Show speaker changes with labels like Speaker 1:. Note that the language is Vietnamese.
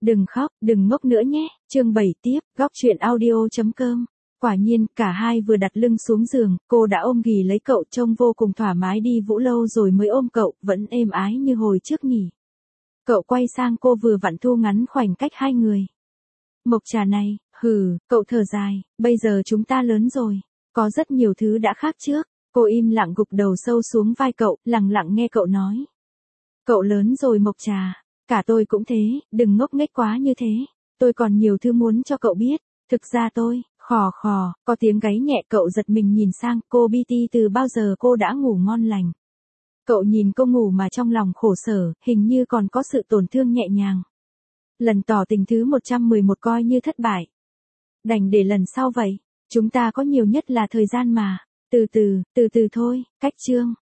Speaker 1: Đừng khóc, đừng ngốc nữa nhé. Chương 7 tiếp, góc truyện audio.com. Quả nhiên, cả hai vừa đặt lưng xuống giường, cô đã ôm ghì lấy cậu, trông vô cùng thoải mái. Đi Vũ lâu rồi mới ôm cậu, vẫn êm ái như hồi trước nhỉ. Cậu quay sang cô, vừa vặn thu ngắn khoảnh cách hai người. Mộc trà này, cậu thở dài, bây giờ chúng ta lớn rồi, có rất nhiều thứ đã khác trước. Cô im lặng gục đầu sâu xuống vai cậu, lặng lặng nghe cậu nói. Cậu lớn rồi Mộc trà, cả tôi cũng thế, đừng ngốc nghếch quá như thế. Tôi còn nhiều thứ muốn cho cậu biết, thực ra tôi, khò, có tiếng gáy nhẹ. Cậu giật mình nhìn sang, cô BT từ bao giờ cô đã ngủ ngon lành. Cậu nhìn cô ngủ mà trong lòng khổ sở, hình như còn có sự tổn thương nhẹ nhàng. Lần tỏ tình thứ 111 coi như thất bại. Đành để lần sau vậy, chúng ta có nhiều nhất là thời gian mà. Từ từ thôi, cách chương.